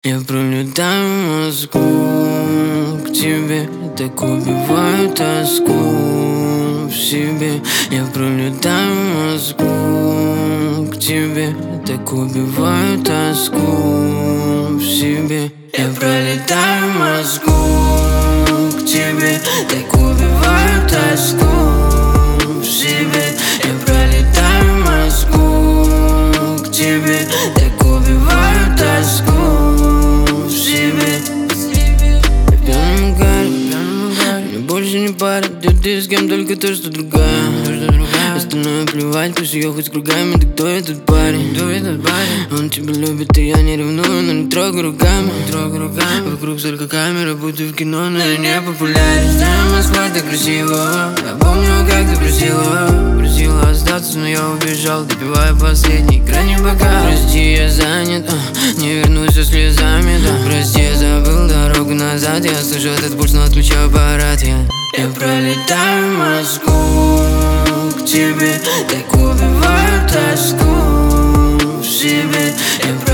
Я пролетаю Москву к тебе, так убиваю тоску в себе. Я пролетаю Москву к тебе, так убиваю тоску в себе. Я пролетаю Москву к тебе, так убиваю тоску в себе. Я пролетаю Москву к тебе, так убиваю тоску. Больше не парит, где ты с кем, только то, что другая. Остальное плевать, пусть ее хоть кругами. Да кто этот парень? Он тебя любит, и я не ревную, но не трогай руками. Вокруг столько камер, будто в кино, но я не популярен. Знаю, Москва так красиво. Я помню, как ты просила остаться, но я убежал, допивая последний крайний бокал. Прости, я занят, не вернусь со слезами, да. Прости, я забыл дорогу назад. Я слышу этот пульс, но отключаю аппарат. Я пролетаю Москву к тебе, так убиваю тоску в себе.